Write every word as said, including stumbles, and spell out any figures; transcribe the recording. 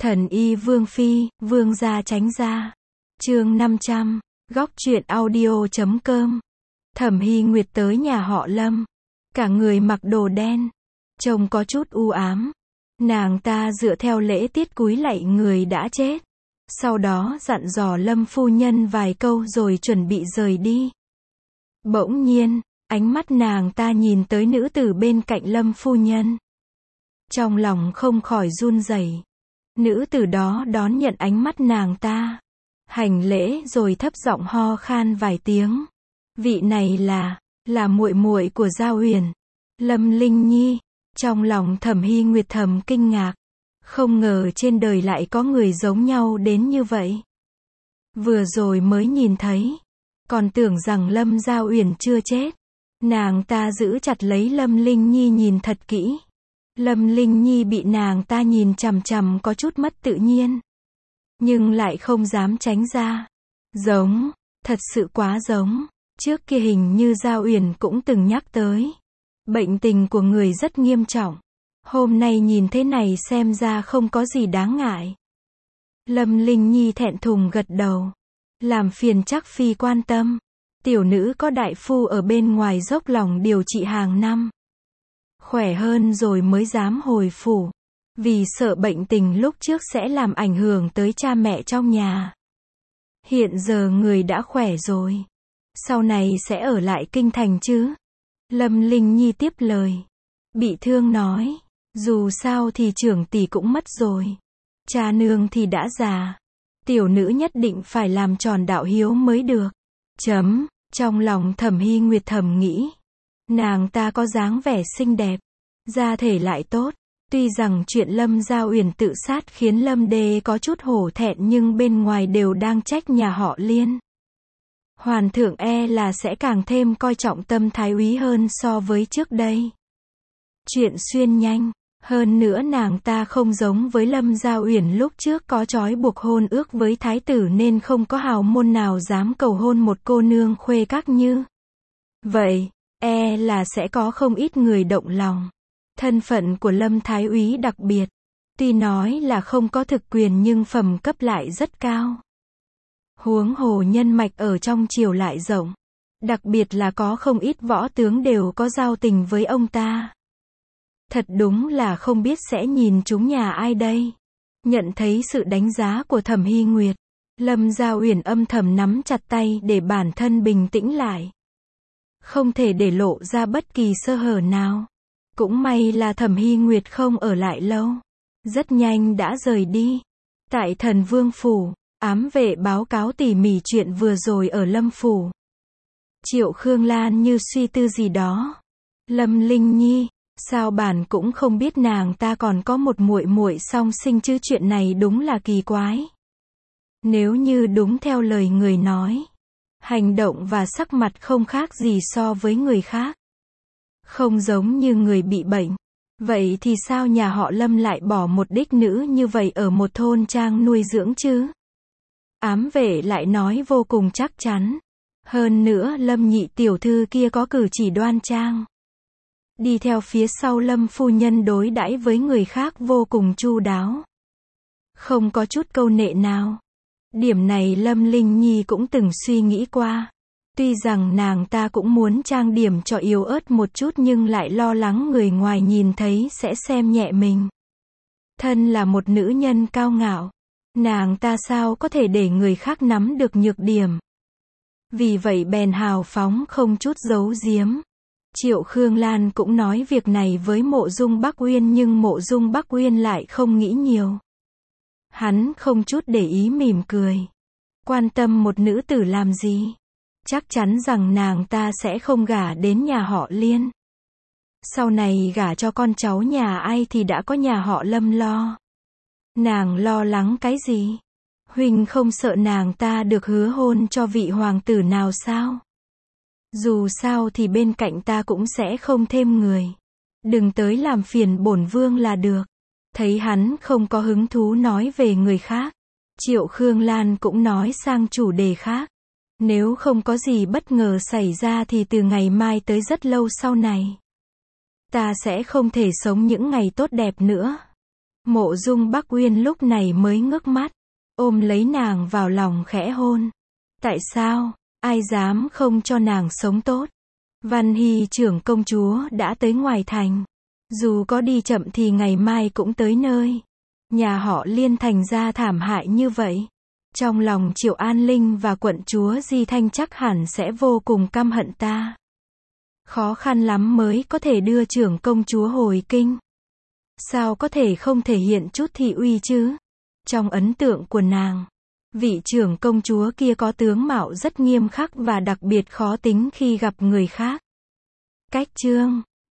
Thần y Vương Phi, Vương gia tránh ra. Chương năm trăm, góc truyện audio chấm com. Thẩm Hy Nguyệt tới nhà họ Lâm. Cả người mặc đồ đen. Trông có chút u ám. Nàng ta dựa theo lễ tiết cúi lạy người đã chết. Sau đó dặn dò Lâm phu nhân vài câu rồi chuẩn bị rời đi. Bỗng nhiên, ánh mắt nàng ta nhìn tới nữ tử bên cạnh Lâm phu nhân. Trong lòng không khỏi run rẩy. Nữ tử đó đón nhận ánh mắt nàng ta. Hành lễ rồi thấp giọng ho khan vài tiếng. Vị này là, là muội muội của Giao Uyển. Lâm Linh Nhi. Trong lòng Thẩm Hy Nguyệt thầm kinh ngạc. Không ngờ trên đời lại có người giống nhau đến như vậy. Vừa rồi mới nhìn thấy. Còn tưởng rằng Lâm Giao Uyển chưa chết. Nàng ta giữ chặt lấy Lâm Linh Nhi nhìn thật kỹ. Lâm Linh Nhi bị nàng ta nhìn chằm chằm có chút mất tự nhiên. Nhưng lại không dám tránh ra. Giống, thật sự quá giống. Trước kia hình như Giao Uyển cũng từng nhắc tới. Bệnh tình của người rất nghiêm trọng. Hôm nay nhìn thế này xem ra không có gì đáng ngại. Lâm Linh Nhi thẹn thùng gật đầu. Làm phiền chắc phi quan tâm. Tiểu nữ có đại phu ở bên ngoài dốc lòng điều trị hàng năm. Khỏe hơn rồi mới dám hồi phủ. Vì sợ bệnh tình lúc trước sẽ làm ảnh hưởng tới cha mẹ trong nhà. Hiện giờ người đã khỏe rồi. Sau này sẽ ở lại kinh thành chứ? Lâm Linh Nhi tiếp lời. Bị thương nói. Dù sao thì trưởng tỷ cũng mất rồi. Cha nương thì đã già. Tiểu nữ nhất định phải làm tròn đạo hiếu mới được. Chấm. Trong lòng Thẩm Hy Nguyệt thầm nghĩ. Nàng ta có dáng vẻ xinh đẹp. Da thể lại tốt. Tuy rằng chuyện Lâm Giao Uyển tự sát khiến Lâm Đê có chút hổ thẹn nhưng bên ngoài đều đang trách nhà họ Liên. Hoàn thượng e là sẽ càng thêm coi trọng Tâm thái úy hơn so với trước đây. Chuyện xuyên nhanh. Hơn nữa nàng ta không giống với Lâm Giao Uyển lúc trước có trói buộc hôn ước với thái tử nên không có hào môn nào dám cầu hôn một cô nương khuê các như vậy, e là sẽ có không ít người động lòng. Thân phận của Lâm thái úy đặc biệt. Tuy nói là không có thực quyền nhưng phẩm cấp lại rất cao. Huống hồ nhân mạch ở trong triều lại rộng. Đặc biệt là có không ít võ tướng đều có giao tình với ông ta. Thật đúng là không biết sẽ nhìn chúng nhà ai đây. Nhận thấy sự đánh giá của Thẩm Hy Nguyệt. Lâm Giao Uyển âm thầm nắm chặt tay để bản thân bình tĩnh lại. Không thể để lộ ra bất kỳ sơ hở nào. Cũng may là Thẩm Hy Nguyệt không ở lại lâu. Rất nhanh đã rời đi. Tại Thần Vương Phủ, ám vệ báo cáo tỉ mỉ chuyện vừa rồi ở Lâm Phủ. Triệu Khương Lan như suy tư gì đó. Lâm Linh Nhi, sao bản cũng không biết nàng ta còn có một muội muội song sinh chứ, chuyện này đúng là kỳ quái. Nếu như đúng theo lời người nói, hành động và sắc mặt không khác gì so với người khác. Không giống như người bị bệnh. Vậy thì sao nhà họ Lâm lại bỏ một đích nữ như vậy ở một thôn trang nuôi dưỡng chứ? Ám vệ lại nói vô cùng chắc chắn. Hơn nữa Lâm nhị tiểu thư kia có cử chỉ đoan trang. Đi theo phía sau Lâm phu nhân đối đãi với người khác vô cùng chu đáo. Không có chút câu nệ nào. Điểm này Lâm Linh Nhi cũng từng suy nghĩ qua. Tuy rằng nàng ta cũng muốn trang điểm cho yếu ớt một chút nhưng lại lo lắng người ngoài nhìn thấy sẽ xem nhẹ mình. Thân là một nữ nhân cao ngạo. Nàng ta sao có thể để người khác nắm được nhược điểm. Vì vậy bèn hào phóng không chút giấu giếm. Triệu Khương Lan cũng nói việc này với Mộ Dung Bắc Uyên nhưng Mộ Dung Bắc Uyên lại không nghĩ nhiều. Hắn không chút để ý mỉm cười. Quan tâm một nữ tử làm gì? Chắc chắn rằng nàng ta sẽ không gả đến nhà họ Liên. Sau này gả cho con cháu nhà ai thì đã có nhà họ Lâm lo. Nàng lo lắng cái gì? Huynh không sợ nàng ta được hứa hôn cho vị hoàng tử nào sao? Dù sao thì bên cạnh ta cũng sẽ không thêm người. Đừng tới làm phiền bổn vương là được. Thấy hắn không có hứng thú nói về người khác. Triệu Khương Lan cũng nói sang chủ đề khác. Nếu không có gì bất ngờ xảy ra thì từ ngày mai tới rất lâu sau này, ta sẽ không thể sống những ngày tốt đẹp nữa. Mộ Dung Bắc Uyên lúc này mới ngước mắt, ôm lấy nàng vào lòng khẽ hôn. Tại sao, ai dám không cho nàng sống tốt? Văn Hy trưởng công chúa đã tới ngoài thành. Dù có đi chậm thì ngày mai cũng tới nơi. Nhà họ Liên thành ra thảm hại như vậy. Trong lòng Triệu An Linh và quận chúa Di Thanh chắc hẳn sẽ vô cùng căm hận ta. Khó khăn lắm mới có thể đưa trưởng công chúa hồi kinh. Sao có thể không thể hiện chút thị uy chứ? Trong ấn tượng của nàng, vị trưởng công chúa kia có tướng mạo rất nghiêm khắc và đặc biệt khó tính khi gặp người khác. Cách chương